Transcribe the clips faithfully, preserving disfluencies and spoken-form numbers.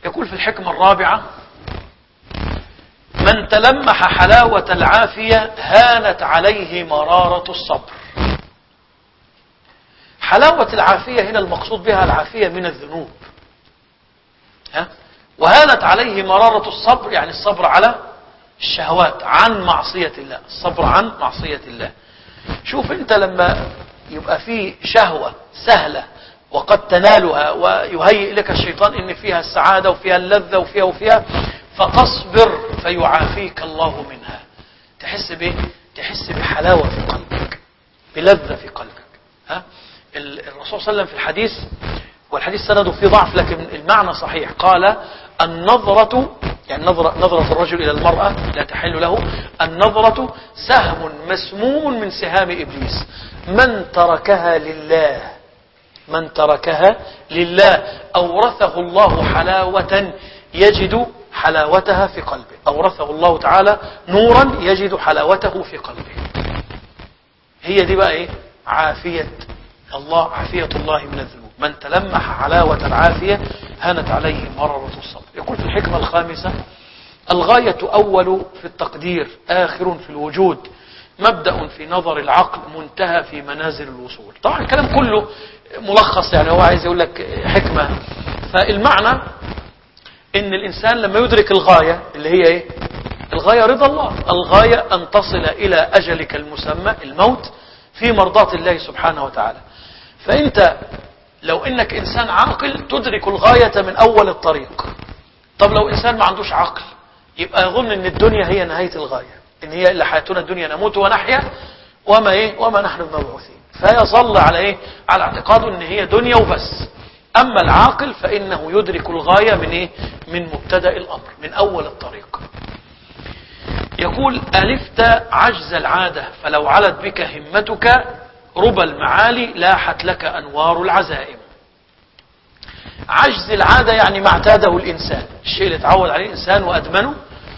يقول في الحكمة الرابعة: من تلمح حلاوة العافية هانت عليه مرارة الصبر. حلاوة العافية هنا المقصود بها العافية من الذنوب، ها؟ وهانت عليه مرارة الصبر يعني الصبر على الشهوات عن معصية الله، الصبر عن معصية الله. شوف انت لما يبقى في شهوة سهلة وقد تنالها ويهيئ لك الشيطان ان فيها السعادة وفيها اللذة وفيها وفيها فتصبر فيعافيك الله منها، تحس بايه؟ تحس بحلاوة في قلبك، بلذة في قلبك. ها؟ الرسول صلى الله عليه وسلم في الحديث، والحديث سنده فيه ضعف لكن المعنى صحيح، قال: النظرة يعني نظرة, نظرة الرجل إلى المرأة لا تحل له، النظرة سهم مسموم من سهام إبليس، من تركها لله من تركها لله أورثه الله حلاوة يجد حلاوتها في قلبه، أورثه الله تعالى نورا يجد حلاوته في قلبه. هي دي بقى إيه؟ عافية الله، عافية الله من الذنوب. من تلمح حلاوة العافية هانت عليه مرارة الصبر. يقول في الحكمة الخامسة: الغاية أول في التقدير، آخر في الوجود، مبدأ في نظر العقل، منتهى في منازل الوصول. طبعا الكلام كله ملخص، يعني هو عايز يقول لك حكمة. فالمعنى ان الانسان لما يدرك الغاية اللي هي ايه؟ الغاية رضا الله، الغاية ان تصل الى اجلك المسمى الموت في مرضاة الله سبحانه وتعالى. فانت لو انك انسان عاقل تدرك الغاية من اول الطريق. طب لو انسان ما عندوش عقل يبقى يظن ان الدنيا هي نهاية الغاية، ان هي الا حياتنا الدنيا نموت ونحيا وما ايه وما نحن بمبعوثين، فيظل على ايه؟ على اعتقاده ان هي دنيا وبس. اما العاقل فانه يدرك الغاية من ايه؟ من مبتدأ الامر، من اول الطريق. يقول: ألفت عجز العادة فلو علت بك همتك ربى المعالي لاحت لك أنوار العزائم. عجز العادة يعني ما اعتاده الإنسان، الشيء اللي اتعود عليه الإنسان وأدمنه.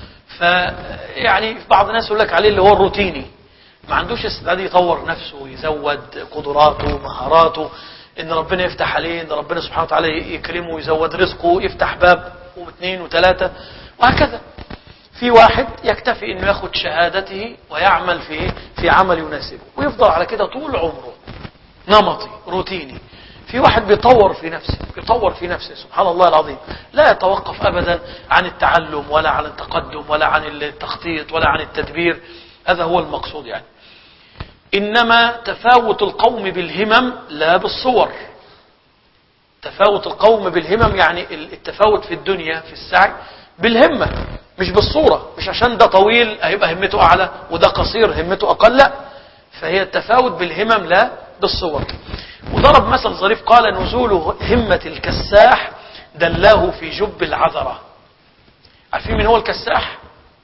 فيعني بعض الناس يقول لك عليه اللي هو الروتيني، ما عندوش استعداد يطور نفسه ويزود قدراته مهاراته، إن ربنا يفتح عليه، إن ربنا سبحانه وتعالى يكرمه ويزود رزقه، يفتح باب واثنين وثلاثة وهكذا. في واحد يكتفي انه ياخد شهادته ويعمل في في عمل يناسبه ويفضل على كده طول عمره، نمطي روتيني. في واحد بيطور في نفسه بيطور في نفسه سبحان الله العظيم، لا يتوقف ابدا عن التعلم ولا عن التقدم ولا عن التخطيط ولا عن التدبير. هذا هو المقصود يعني. انما تفاوت القوم بالهمم لا بالصور. تفاوت القوم بالهمم يعني التفاوت في الدنيا في السعي بالهمة مش بالصورة، مش عشان ده طويل هيبقى همته أعلى وده قصير همته أقل، لا، فهي التفاوت بالهمم لا بالصور. وضرب مثل ظريف قال: نزول همة الكساح دلاه في جب العذرة. عارفين من هو الكساح؟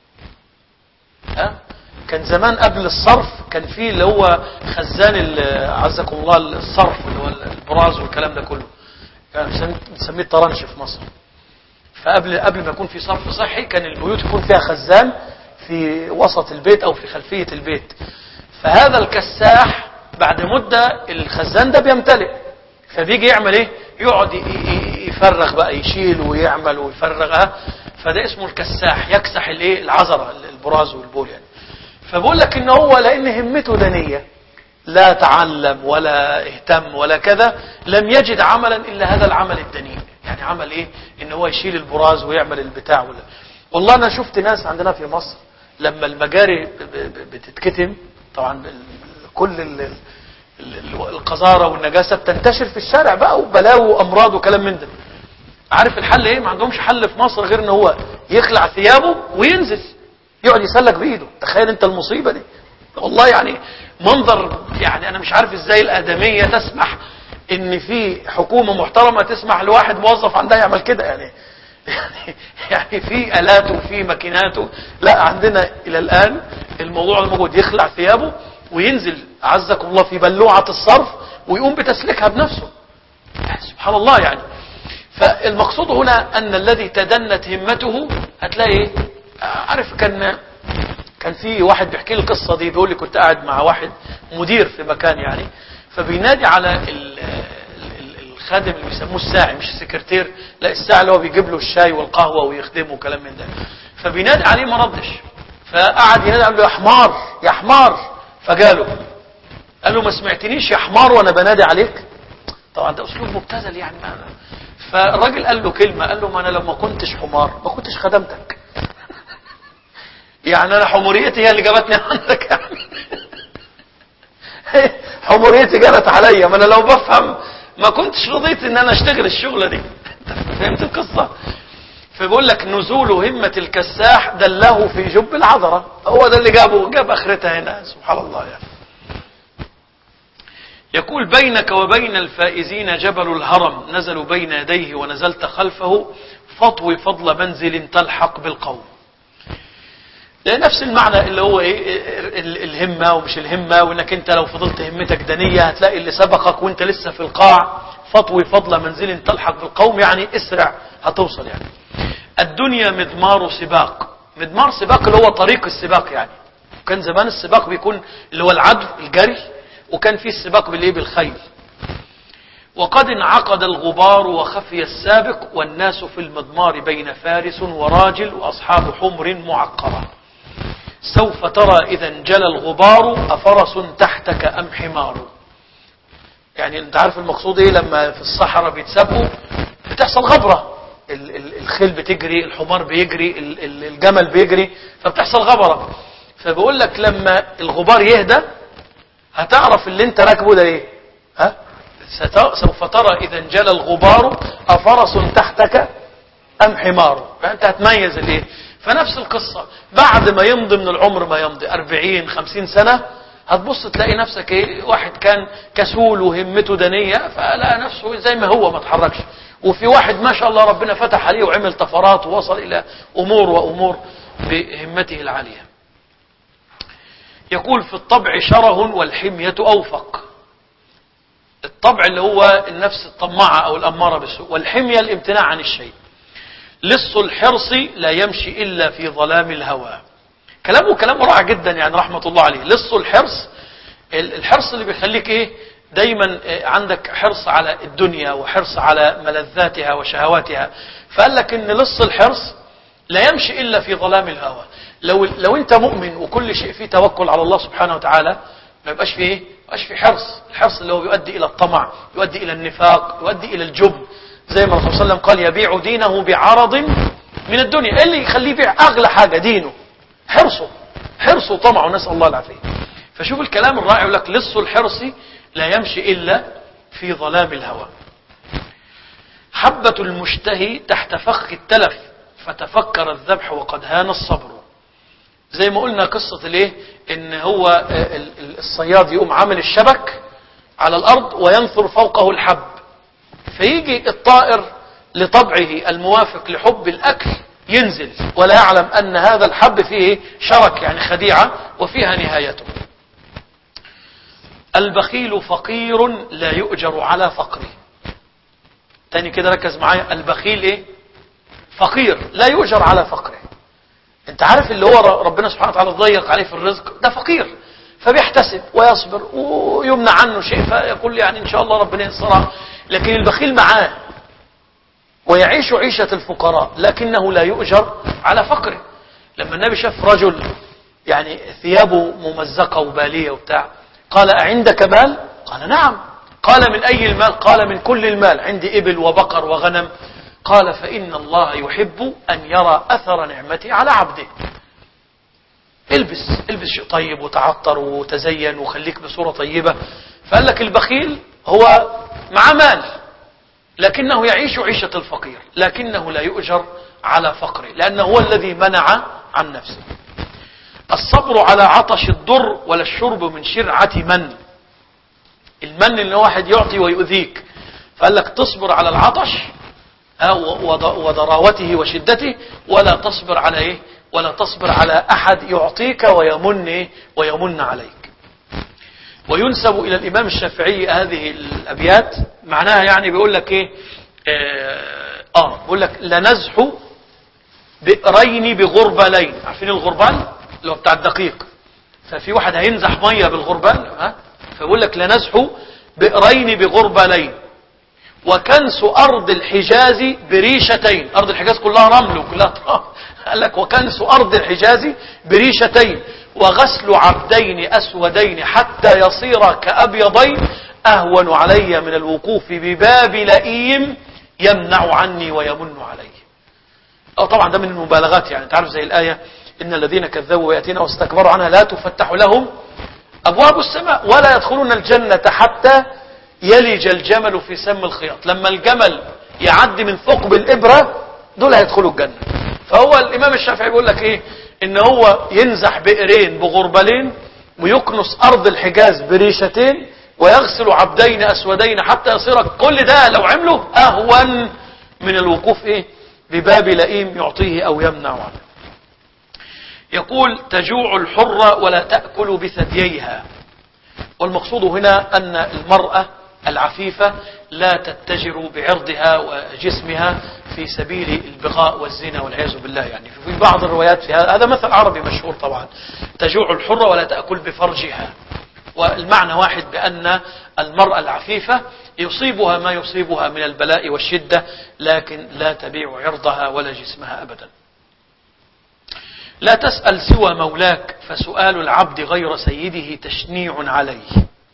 ها؟ كان زمان قبل الصرف كان فيه اللي هو خزان عزكم الله الصرف اللي هو البراز والكلام ده كله، كان بنسميه الطرنش في مصر. فقبل قبل ما يكون في صرف صحي كان البيوت يكون فيها خزان في وسط البيت او في خلفية البيت. فهذا الكساح بعد مدة الخزان ده بيمتلئ، فبيجي يعمل ايه؟ يقعد يفرغ بقى، يشيل ويعمل ويفرغها. فده اسمه الكساح، يكسح الايه؟ العذرة، البراز والبول يعني. فبقول لك ان هو لان همته دنية، لا تعلم ولا اهتم ولا كذا، لم يجد عملا الا هذا العمل الدنيء. يعني عمل ايه؟ ان هو يشيل البراز ويعمل البتاع ولا. والله انا شفت ناس عندنا في مصر لما المجاري بتتكتم، طبعا كل القذارة والنجاسة بتنتشر في الشارع بقى، وبلاوي وامراض وكلام من ده. عارف الحل ايه؟ ما عندهمش حل في مصر غير ان هو يخلع ثيابه وينزل يقعد يسلك بايده. تخيل انت المصيبة دي، والله يعني منظر، يعني انا مش عارف ازاي الادمية تسمح ان في حكومة محترمة تسمح لواحد موظف عندها يعمل كده يعني. يعني يعني في آلات وفي ماكينات، لا عندنا الى الان الموضوع الموجود يخلع ثيابه وينزل عزكم الله في بلوعة الصرف ويقوم بتسليكها بنفسه. سبحان الله يعني. فالمقصود هنا ان الذي تدنت همته هتلاقي، عارف كان كان في واحد بيحكي لي القصة دي، بيقول لي كنت قاعد مع واحد مدير في مكان يعني، فبينادي على الخادم اللي بيسموه الساعي، مش السكرتير، لا الساعي اللي هو بيجيب له الشاي والقهوة ويخدمه وكلام من ده. فبينادي عليه ما ردش، فقعد ينادي قال له يا حمار يا حمار، فجاله قال له ما سمعتنيش يا حمار وانا بنادي عليك؟ طبعا ده اسلوب مبتذل يعني. ما فالراجل قال له كلمة، قال له ما انا لو ما كنتش حمار ما كنتش خدمتك. يعني انا حموريتي هي اللي جابتني عندك يعني. حموريتي جرت عليا، ما انا لو بفهم ما كنتش رضيت ان انا اشتغل الشغلة دي. فهمت القصة؟ فبيقول لك نزول همة الكساح دله في جب العذرة، هو ده اللي جابه جاب اخرتها هنا. سبحان الله يعني. يقول بينك وبين الفائزين جبل الهرم، نزلوا بين يديه ونزلت خلفه، فاطوي فضل منزل تلحق بالقوم. نفس المعنى اللي هو ايه الهمة ومش الهمة، وانك انت لو فضلت همتك دنية هتلاقي اللي سبقك وانت لسه في القاع. فاطوي فضل منزل تلحق بالقوم يعني اسرع هتوصل يعني. الدنيا مضمار سباق، مضمار سباق اللي هو طريق السباق يعني. وكان زمان السباق بيكون اللي هو العدو الجري، وكان فيه السباق بالايه بالخيل. وقد انعقد الغبار وخفي السابق، والناس في المضمار بين فارس وراجل وأصحاب حمر معقرة. سوف ترى إذا انجلى الغبار أفرس تحتك أم حمار. يعني انت عارف المقصود ايه لما في الصحراء بيتسابقوا بتحصل غبرة، الخيل بتجري، الحمار بيجري، الجمل بيجري، فبتحصل غبرة. فبقول لك لما الغبار يهدى هتعرف اللي انت راكبه ده ايه. ها سوف ترى اذا انجلى الغبار افرس تحتك ام حمار، فانت هتميز الايه. فنفس القصة بعد ما يمضي من العمر ما يمضي أربعين خمسين سنة، هتبص تلاقي نفسك ايه، واحد كان كسول وهمته دنية فلقى نفسه زي ما هو ما تحركش، وفي واحد ما شاء الله ربنا فتح عليه وعمل طفرات ووصل الى امور وامور بهمته العالية. يقول في الطبع شره والحمية اوفق. الطبع اللي هو النفس الطماعة او الامارة بالسوء، والحمية الامتناع عن الشيء. لص الحرص لا يمشي الا في ظلام الهوى. كلامه كلامه رائع جدا يعني رحمة الله عليه. لص الحرص، الحرص اللي بيخليك ايه دايما عندك حرص على الدنيا وحرص على ملذاتها وشهواتها. فقال لك ان لص الحرص لا يمشي الا في ظلام الهوى. لو لو انت مؤمن وكل شيء فيه توكل على الله سبحانه وتعالى ما يبقاش فيه ايه، ما يبقاش فيه حرص. الحرص اللي هو بيؤدي الى الطمع، يؤدي الى النفاق، يؤدي الى الجبن، زي ما الرسول صلى الله عليه وسلم قال يبيع دينه بعرض من الدنيا. ايه اللي يخليه يبيع اغلى حاجة؟ دينه، حرصه حرصه وطمعه، نسأل الله العافية. فشوف الكلام الرائع، يقول لك لص الحرص لا يمشي إلا في ظلام الهوى. حبة المشتهي تحت فخ التلف، فتفكر الذبح وقد هان الصبر. زي ما قلنا قصة الايه، ان هو الصياد يقوم عامل الشبك على الارض وينثر فوقه الحب، فيجي الطائر لطبعه الموافق لحب الاكل ينزل ولا يعلم ان هذا الحب فيه شرك يعني خديعة وفيها نهايته. البخيل فقير لا يؤجر على فقره. تاني كده ركز معايا، البخيل ايه؟ فقير لا يؤجر على فقره. انت عارف اللي هو ربنا سبحانه وتعالى ضيق عليه في الرزق ده فقير، فبيحتسب ويصبر ويمنع عنه شيء فيقول يعني ان شاء الله ربنا ينصره. لكن البخيل معاه ويعيش عيشة الفقراء لكنه لا يؤجر على فقره. لما النبي شاف رجل يعني ثيابه ممزقة وبالية وبتاع، قال أعندك مال؟ قال نعم. قال من أي المال؟ قال من كل المال، عندي إبل وبقر وغنم. قال فإن الله يحب أن يرى أثر نعمته على عبده. البس البس شيء طيب وتعطر وتزين وخليك بصورة طيبة. فقال لك البخيل هو مع مال لكنه يعيش عيشة الفقير، لكنه لا يؤجر على فقره لأنه هو الذي منع عن نفسه. الصبر على عطش الضر ولا الشرب من شرعة من. المن اللي واحد يعطي ويؤذيك، فقال لك تصبر على العطش وضراوته وشدته، ولا تصبر على ايه، ولا تصبر على احد يعطيك ويمن ايه ويمن عليك. وينسب الى الامام الشافعي هذه الابيات، معناها يعني بيقول لك ايه اه, آه بيقول لك لنزح بئرين بغربلين. عارفين الغربال اللي هو بتاع الدقيق، ففي واحد هينزح ميه بالغربال ها، فبيقول لك لنزح بئرين بغربلين وكنس أرض الحجاز بريشتين. أرض الحجاز كلها رمل وكلها تراب، قال لك وكنس أرض الحجاز بريشتين، وغسل عبدين أسودين حتى يصير كأبيضين أهون علي من الوقوف بباب لئيم يمنع عني ويمن علي. أو طبعا ده من المبالغات، يعني تعرف زي الآية إن الذين كذبوا بآياتنا واستكبروا عنها لا تفتح لهم أبواب السماء ولا يدخلون الجنة حتى يلج الجمل في سم الخياط. لما الجمل يعدي من ثقب الإبرة دول هيدخلوا الجنة. فهو الإمام الشافعي بيقول لك إيه؟ إن هو ينزح بئرين بغربلين ويكنس أرض الحجاز بريشتين ويغسل عبدين أسودين حتى يصير كل ده لو عمله أهون من الوقوف إيه؟ بباب لئيم يعطيه أو يمنع عنه. يقول تجوع الحرة ولا تأكل بثدييها. والمقصود هنا أن المرأة العفيفة لا تتجر بعرضها وجسمها في سبيل البغاء والزنا والعياذ بالله. يعني في بعض الروايات في هذا، هذا مثل عربي مشهور طبعا، تجوع الحرة ولا تأكل بفرجها. والمعنى واحد، بأن المرأة العفيفة يصيبها ما يصيبها من البلاء والشدة، لكن لا تبيع عرضها ولا جسمها أبدا. لا تسأل سوى مولاك فسؤال العبد غير سيده تشنيع عليه.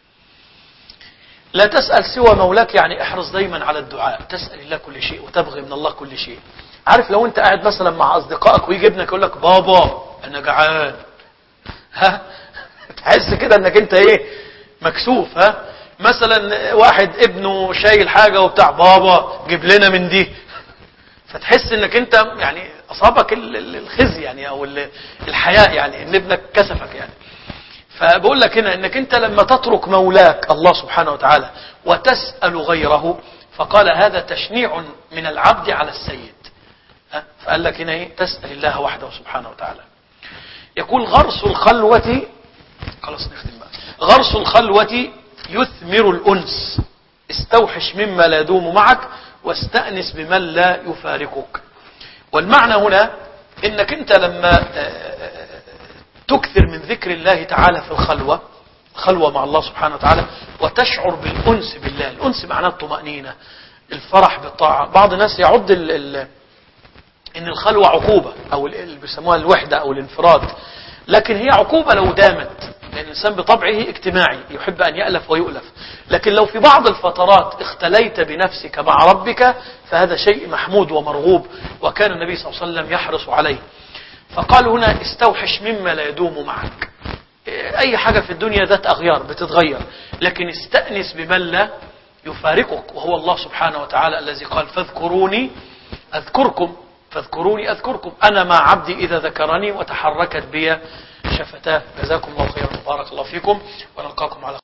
لا تسأل سوى مولاك يعني احرص دايما على الدعاء، تسأل الله كل شيء وتبغي من الله كل شيء. عارف لو انت قاعد مثلا مع اصدقائك ويجي ابنك يقول لك بابا انا جعان، ها تحس كده انك انت ايه مكسوف. ها مثلا واحد ابنه شايل حاجة وبتاع بابا جيب لنا من دي، فتحس انك انت يعني اصابك الخزي يعني او الحياء، يعني ان ابنك كسفك يعني. فبقول لك هنا انك انت لما تترك مولاك الله سبحانه وتعالى وتسأل غيره، فقال هذا تشنيع من العبد على السيد. فقال لك هنا ايه؟ تسأل الله وحده سبحانه وتعالى. يقول غرس الخلوة، خلاص نختم بقى. غرس الخلوة يثمر الأنس، استوحش مما لا يدوم معك واستأنس بمن لا يفارقك. والمعنى هنا انك انت لما تكثر من ذكر الله تعالى في الخلوة، الخلوة مع الله سبحانه وتعالى، وتشعر بالأنس بالله. الأنس معناه الطمأنينة، الفرح بالطاعة. بعض الناس يعد ال ال ان الخلوة عقوبة، او اللي بيسموها الوحدة او الانفراد، لكن هي عقوبة لو دامت، لأن الإنسان بطبعه اجتماعي يحب أن يألف ويؤلف. لكن لو في بعض الفترات اختليت بنفسك مع ربك فهذا شيء محمود ومرغوب، وكان النبي صلى الله عليه وسلم يحرص عليه. فقال هنا استوحش مما لا يدوم معك. أي حاجة في الدنيا ذات أغيار بتتغير، لكن استأنس بمن لا يفارقك، وهو الله سبحانه وتعالى الذي قال فاذكروني أذكركم، فاذكروني أذكركم، أنا مع عبدي إذا ذكرني وتحركت بي شفتاه. جزاكم الله خيرا، بارك الله فيكم، ونلقاكم على